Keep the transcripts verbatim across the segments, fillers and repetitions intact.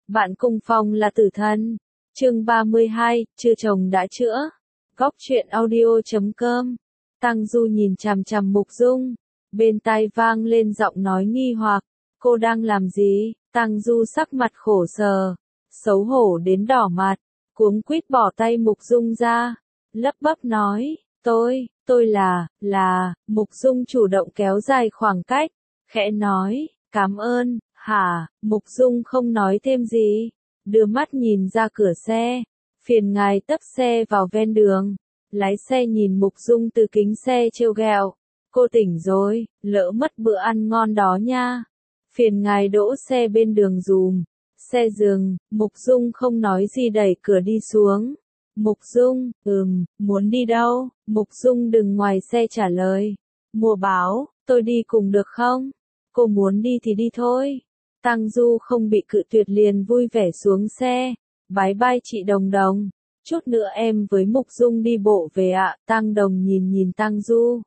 Bạn cùng phòng là tử thần. Chương ba mươi hai, chưa chồng đã chữa. Góc truyện audio chấm com. Tăng Du nhìn chằm chằm Mục Dung, bên tai vang lên giọng nói nghi hoặc, cô đang làm gì? Tăng Du sắc mặt khổ sở, xấu hổ đến đỏ mặt, cuống quýt bỏ tay Mục Dung ra, lắp bắp nói, tôi, tôi là, là, Mục Dung chủ động kéo dài khoảng cách, khẽ nói, cảm ơn, hả? Mục Dung không nói thêm gì, đưa mắt nhìn ra cửa xe, phiền ngài tấp xe vào ven đường. Lái xe nhìn Mục Dung từ kính xe trêu ghẹo, cô tỉnh rồi, lỡ mất bữa ăn ngon đó nha. Phiền ngài đỗ xe bên đường dùm. Xe dừng, Mục Dung không nói gì đẩy cửa đi xuống. Mục Dung, ừm, muốn đi đâu? Mục Dung đứng ngoài xe trả lời. Mua báo, tôi đi cùng được không? Cô muốn đi thì đi thôi. Tăng Du không bị cự tuyệt liền vui vẻ xuống xe. Bái bai chị Đồng Đồng. Chút nữa em với Mục Dung đi bộ về ạ. Tăng Đồng nhìn nhìn Tăng Du.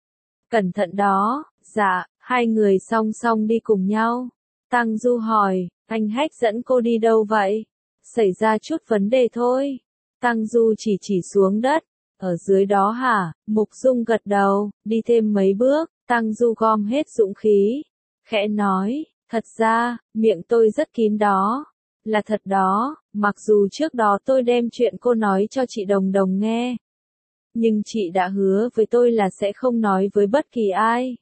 Cẩn thận đó. Dạ, hai người song song đi cùng nhau. Tăng Du hỏi, anh Hách dẫn cô đi đâu vậy? Xảy ra chút vấn đề thôi. Tăng Du chỉ chỉ xuống đất. Ở dưới đó hả? Mục Dung gật đầu, đi thêm mấy bước. Tăng Du gom hết dũng khí, khẽ nói, thật ra, miệng tôi rất kín đó. Là thật đó, mặc dù trước đó tôi đem chuyện cô nói cho chị Đồng Đồng nghe. Nhưng chị đã hứa với tôi là sẽ không nói với bất kỳ ai.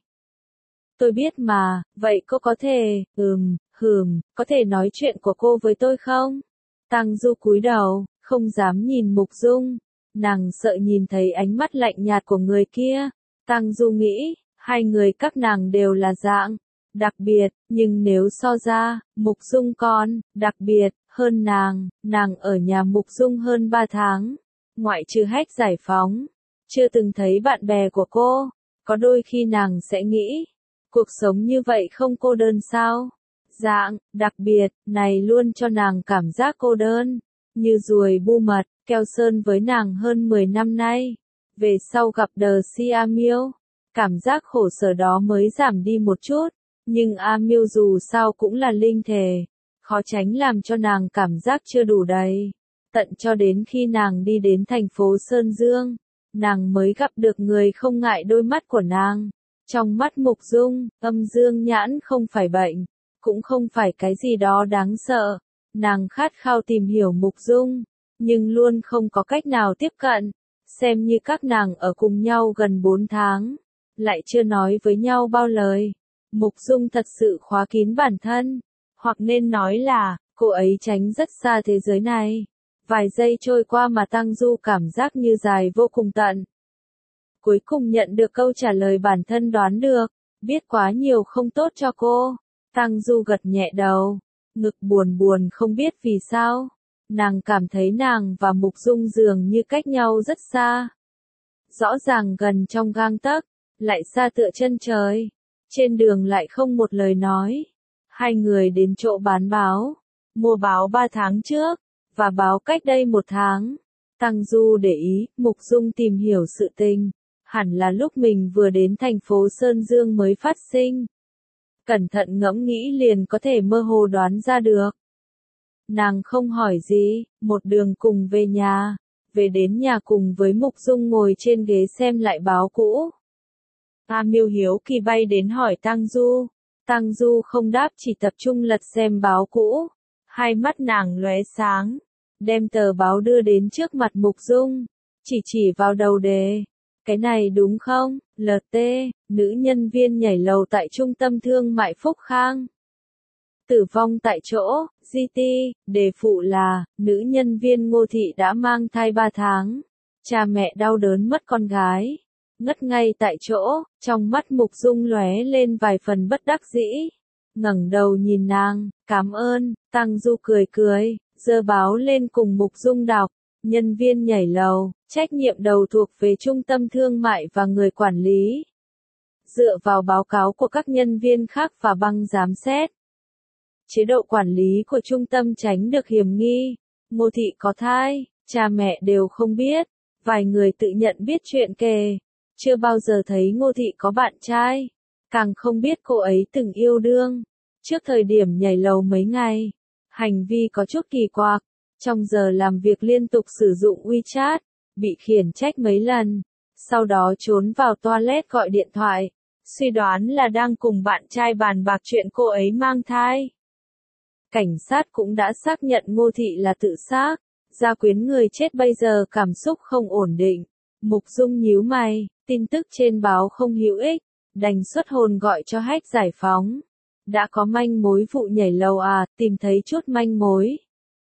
Tôi biết mà, vậy cô có thể, ừm, hừm, có thể nói chuyện của cô với tôi không? Tăng Du cúi đầu, không dám nhìn Mục Dung. Nàng sợ nhìn thấy ánh mắt lạnh nhạt của người kia. Tăng Du nghĩ, hai người các nàng đều là dạng đặc biệt, nhưng nếu so ra, Mục Dung còn đặc biệt hơn nàng. Nàng ở nhà Mục Dung hơn ba tháng, ngoại trừ Hách giải phóng, chưa từng thấy bạn bè của cô. Có đôi khi nàng sẽ nghĩ, cuộc sống như vậy không cô đơn sao? Dạng đặc biệt này luôn cho nàng cảm giác cô đơn, như ruồi bu mật. Keo Sơn với nàng hơn mười năm nay, về sau gặp đờ si A Miêu, cảm giác khổ sở đó mới giảm đi một chút, nhưng A Miêu dù sao cũng là linh thể, khó tránh làm cho nàng cảm giác chưa đủ đầy. Tận cho đến khi nàng đi đến thành phố Sơn Dương, nàng mới gặp được người không ngại đôi mắt của nàng. Trong mắt Mục Dung, âm dương nhãn không phải bệnh, cũng không phải cái gì đó đáng sợ. Nàng khát khao tìm hiểu Mục Dung, nhưng luôn không có cách nào tiếp cận. Xem như các nàng ở cùng nhau gần bốn tháng, lại chưa nói với nhau bao lời. Mục Dung thật sự khóa kín bản thân, hoặc nên nói là, cô ấy tránh rất xa thế giới này. Vài giây trôi qua mà Tăng Du cảm giác như dài vô cùng tận. Cuối cùng nhận được câu trả lời bản thân đoán được, biết quá nhiều không tốt cho cô. Tăng Du gật nhẹ đầu, ngực buồn buồn không biết vì sao. Nàng cảm thấy nàng và Mục Dung dường như cách nhau rất xa. Rõ ràng gần trong gang tấc, lại xa tựa chân trời. Trên đường lại không một lời nói. Hai người đến chỗ bán báo, mua báo ba tháng trước, và báo cách đây một tháng. Tăng Du để ý, Mục Dung tìm hiểu sự tình, hẳn là lúc mình vừa đến thành phố Sơn Dương mới phát sinh. Cẩn thận ngẫm nghĩ liền có thể mơ hồ đoán ra được. Nàng không hỏi gì, một đường cùng về nhà, về đến nhà cùng với Mục Dung ngồi trên ghế xem lại báo cũ. A Miêu hiếu kỳ bay đến hỏi Tăng Du, Tăng Du không đáp chỉ tập trung lật xem báo cũ, hai mắt nàng lóe sáng, đem tờ báo đưa đến trước mặt Mục Dung, chỉ chỉ vào đầu đề, cái này đúng không, lờ tê, nữ nhân viên nhảy lầu tại trung tâm thương mại Phúc Khang. Tử vong tại chỗ, giê tê, đề phụ là, nữ nhân viên Ngô Thị đã mang thai ba tháng. Cha mẹ đau đớn mất con gái. Ngất ngay tại chỗ, trong mắt Mục Dung lóe lên vài phần bất đắc dĩ. Ngẩng đầu nhìn nàng, cảm ơn, Tăng Du cười cười, giơ báo lên cùng Mục Dung đọc. Nhân viên nhảy lầu, trách nhiệm đầu thuộc về trung tâm thương mại và người quản lý. Dựa vào báo cáo của các nhân viên khác và băng giám xét, chế độ quản lý của trung tâm tránh được hiểm nghi. Ngô Thị có thai, cha mẹ đều không biết, vài người tự nhận biết chuyện kề, chưa bao giờ thấy Ngô Thị có bạn trai, càng không biết cô ấy từng yêu đương. Trước thời điểm nhảy lầu mấy ngày, Hành vi có chút kỳ quặc, trong giờ làm việc liên tục sử dụng WeChat, bị khiển trách mấy lần, sau đó trốn vào toilet gọi điện thoại, suy đoán là đang cùng bạn trai bàn bạc chuyện cô ấy mang thai. Cảnh sát cũng đã xác nhận Ngô Thị là tự sát, gia quyến người chết bây giờ cảm xúc không ổn định. Mục Dung nhíu mày, tin tức trên báo không hữu ích, đành xuất hồn gọi cho Hách Giải Phóng. Đã có manh mối vụ nhảy lầu à, tìm thấy chút manh mối.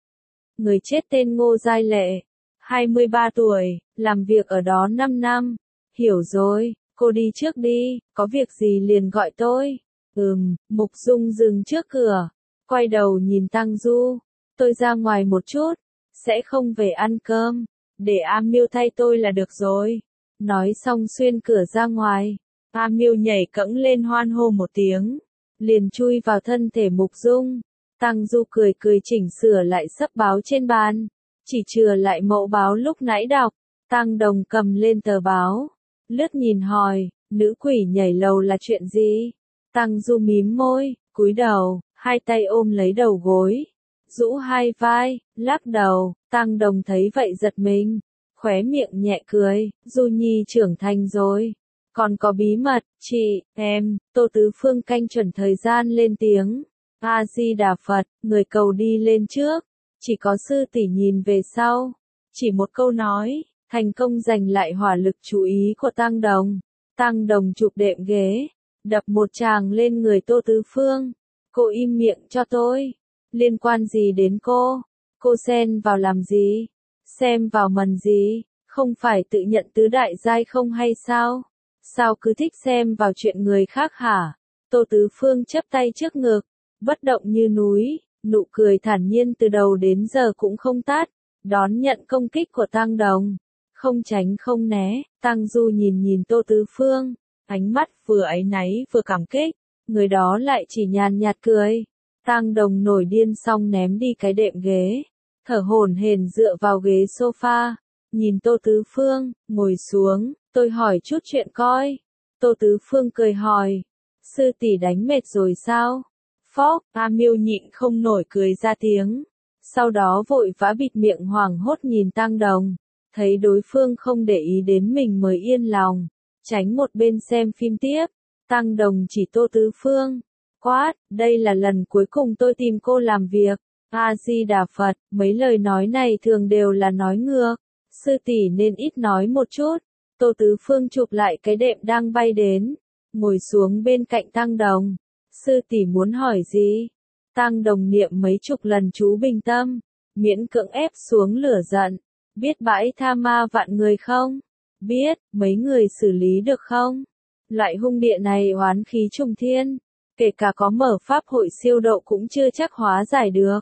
Người chết tên Ngô Giai Lệ, hai mươi ba tuổi, làm việc ở đó năm năm. Hiểu rồi, cô đi trước đi, có việc gì liền gọi tôi. Ừm, Mục Dung dừng trước cửa, quay đầu nhìn Tăng Du. Tôi ra ngoài một chút, sẽ không về ăn cơm, để A Miêu thay tôi là được rồi. Nói xong xuyên cửa ra ngoài, A Miêu nhảy cẫng lên hoan hô một tiếng, liền chui vào thân thể Mục Dung. Tăng Du cười cười chỉnh sửa lại sấp báo trên bàn, chỉ chừa lại mẫu báo lúc nãy đọc. Tăng Đồng cầm lên tờ báo, lướt nhìn hỏi, nữ quỷ nhảy lầu là chuyện gì? Tăng Du mím môi, cúi đầu, hai tay ôm lấy đầu gối, rũ hai vai, lắc đầu. Tăng Đồng thấy vậy giật mình, khóe miệng nhẹ cười, Du Nhi trưởng thành rồi. Còn có bí mật, chị, em, Tô Tứ Phương canh chuẩn thời gian lên tiếng. A-di-đà Phật, người cầu đi lên trước, chỉ có sư tỷ nhìn về sau. Chỉ một câu nói, thành công giành lại hỏa lực chú ý của Tăng Đồng. Tăng Đồng chụp đệm ghế, đập một tràng lên người Tô Tứ Phương. Cô im miệng cho tôi, liên quan gì đến cô? Cô xen vào làm gì? Xem vào mần gì? Không phải tự nhận tứ đại giai không hay sao? Sao cứ thích xem vào chuyện người khác hả? Tô Tứ Phương chắp tay trước ngực, bất động như núi, nụ cười thản nhiên từ đầu đến giờ cũng không tắt, đón nhận công kích của Tăng Đồng, không tránh không né. Tăng Du nhìn nhìn Tô Tứ Phương, ánh mắt vừa áy náy vừa cảm kích, người đó lại chỉ nhàn nhạt cười. Tăng Đồng nổi điên xong ném đi cái đệm ghế, thở hổn hển dựa vào ghế sofa, nhìn Tô Tứ Phương, ngồi xuống, tôi hỏi chút chuyện coi. Tô Tứ Phương cười hỏi, sư tỷ đánh mệt rồi sao? Phóc, A Miêu nhịn không nổi cười ra tiếng, sau đó vội vã bịt miệng hoảng hốt nhìn Tăng Đồng, thấy đối phương không để ý đến mình mới yên lòng, tránh một bên xem phim tiếp. Tăng Đồng chỉ Tô Tứ Phương, quát, đây là lần cuối cùng tôi tìm cô làm việc. A-di-đà Phật, mấy lời nói này thường đều là nói ngược, sư tỷ nên ít nói một chút. Tô Tứ Phương chụp lại cái đệm đang bay đến, ngồi xuống bên cạnh Tăng Đồng. Sư tỷ muốn hỏi gì? Tăng Đồng niệm mấy chục lần chú bình tâm, miễn cưỡng ép xuống lửa giận. Biết bãi tha ma vạn người không? Biết, mấy người xử lý được không? Loại hung địa này oán khí trùng thiên, kể cả có mở pháp hội siêu độ cũng chưa chắc hóa giải được.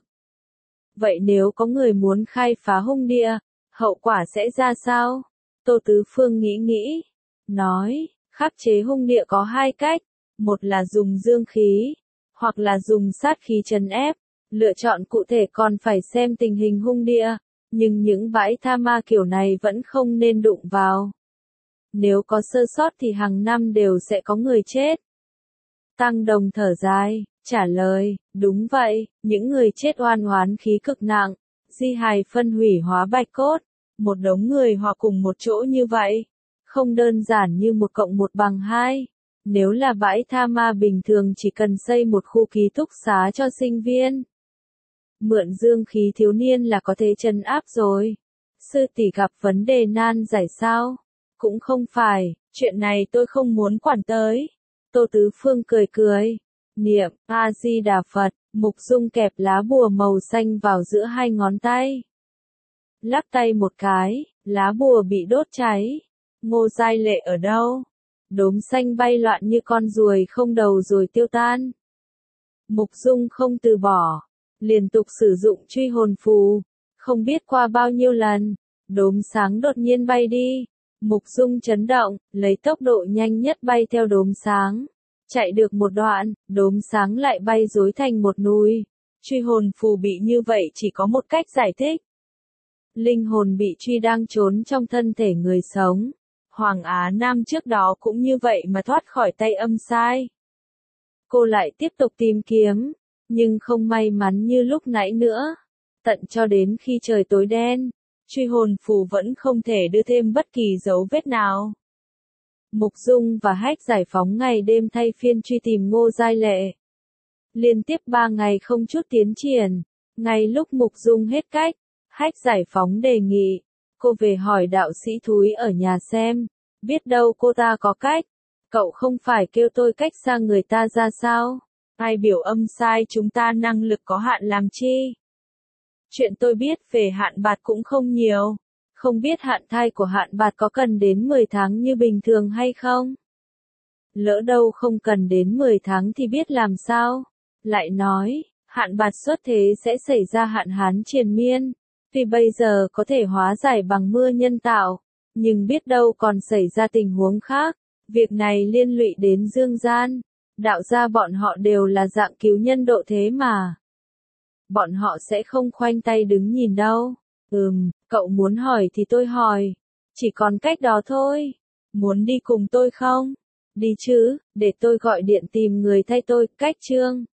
Vậy nếu có người muốn khai phá hung địa, hậu quả sẽ ra sao? Tô Tứ Phương nghĩ nghĩ, nói, khắc chế hung địa có hai cách, một là dùng dương khí, hoặc là dùng sát khí trấn ép, lựa chọn cụ thể còn phải xem tình hình hung địa, nhưng những bãi tha ma kiểu này vẫn không nên đụng vào. Nếu có sơ sót thì hàng năm đều sẽ có người chết. Tăng Đồng thở dài, trả lời, đúng vậy, những người chết oan oán khí cực nặng, di hài phân hủy hóa bạch cốt, một đống người hòa cùng một chỗ như vậy, không đơn giản như một cộng một bằng hai. Nếu là bãi tha ma bình thường chỉ cần xây một khu ký túc xá cho sinh viên, mượn dương khí thiếu niên là có thể trấn áp rồi. Sư tỷ gặp vấn đề nan giải sao? Cũng không phải, chuyện này tôi không muốn quản tới. Tô Tứ Phương cười cười, niệm A-di-đà Phật. Mục Dung kẹp lá bùa màu xanh vào giữa hai ngón tay, lắc tay một cái, lá bùa bị đốt cháy. Ngô Giai Lệ ở đâu? Đốm xanh bay loạn như con ruồi không đầu rồi tiêu tan. Mục Dung không từ bỏ, liên tục sử dụng truy hồn phù, không biết qua bao nhiêu lần, đốm sáng đột nhiên bay đi. Mục Dung chấn động, lấy tốc độ nhanh nhất bay theo đốm sáng. Chạy được một đoạn, đốm sáng lại bay rối thành một núi. Truy hồn phù bị như vậy chỉ có một cách giải thích. Linh hồn bị truy đang trốn trong thân thể người sống. Hoàng Á Nam trước đó cũng như vậy mà thoát khỏi tay âm sai. Cô lại tiếp tục tìm kiếm, nhưng không may mắn như lúc nãy nữa. Tận cho đến khi trời tối đen, truy hồn phù vẫn không thể đưa thêm bất kỳ dấu vết nào. Mục Dung và Hách Giải Phóng ngày đêm thay phiên truy tìm Ngô Giai Lệ. Liên tiếp ba ngày không chút tiến triển, ngay lúc Mục Dung hết cách, Hách Giải Phóng đề nghị, cô về hỏi đạo sĩ thúi ở nhà xem, biết đâu cô ta có cách. Cậu không phải kêu tôi cách xa người ta ra sao? Ai biểu âm sai chúng ta năng lực có hạn làm chi? Chuyện tôi biết về Hạn Bạt cũng không nhiều. Không biết hạn thai của Hạn Bạt có cần đến mười tháng như bình thường hay không? Lỡ đâu không cần đến mười tháng thì biết làm sao? Lại nói, Hạn Bạt xuất thế sẽ xảy ra hạn hán triền miên. Tuy bây giờ có thể hóa giải bằng mưa nhân tạo, nhưng biết đâu còn xảy ra tình huống khác. Việc này liên lụy đến dương gian. Đạo gia bọn họ đều là dạng cứu nhân độ thế mà. Bọn họ sẽ không khoanh tay đứng nhìn đâu. Ừm, cậu muốn hỏi thì tôi hỏi. Chỉ còn cách đó thôi. Muốn đi cùng tôi không? Đi chứ, để tôi gọi điện tìm người thay tôi, cách Trương.